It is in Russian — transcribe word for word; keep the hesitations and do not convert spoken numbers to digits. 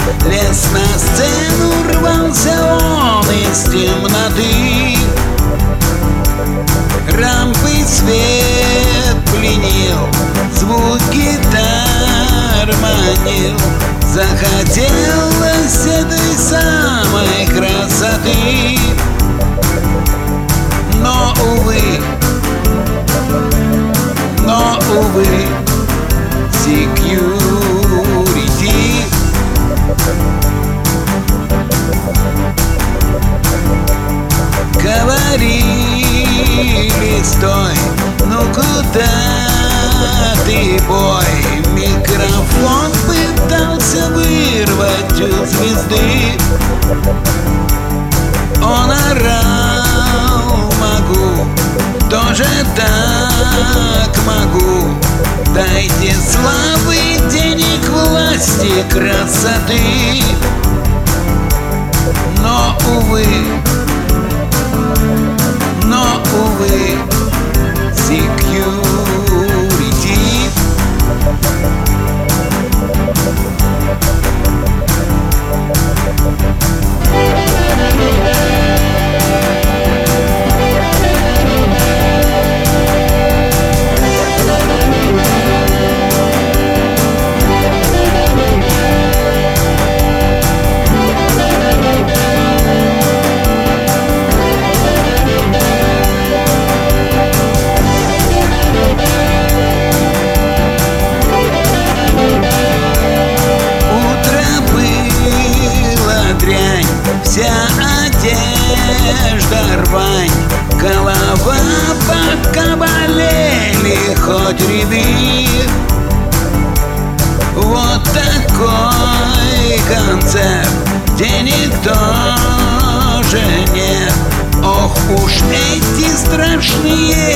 Лез на сцену, рвался он из темноты. Рампы свет пленил, звук гитар манил. Захотелось этой самой красоты. Но, увы, но, увы, секьюрити. Говорили, стой, ну куда ты, бой? Микрофон пытался вырвать у звезды. Он орал: могу, тоже так могу. Дайте славы, денег, власти, красоты. Но, увы, но, увы, секьюрити. Вся одежда рвань, голова пока болели, хоть реви. Вот такой концерт, денег тоже нет. Ох уж эти страшные